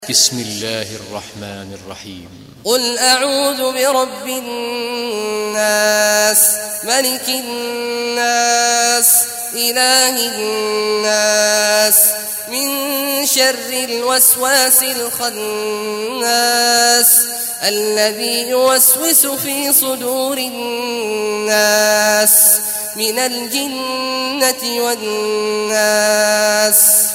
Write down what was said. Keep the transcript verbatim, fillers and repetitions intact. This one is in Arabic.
بسم الله الرحمن الرحيم. قل أعوذ برب الناس ملك الناس إله الناس من شر الوسواس الخناس الذي يوسوس في صدور الناس من الجنة والناس.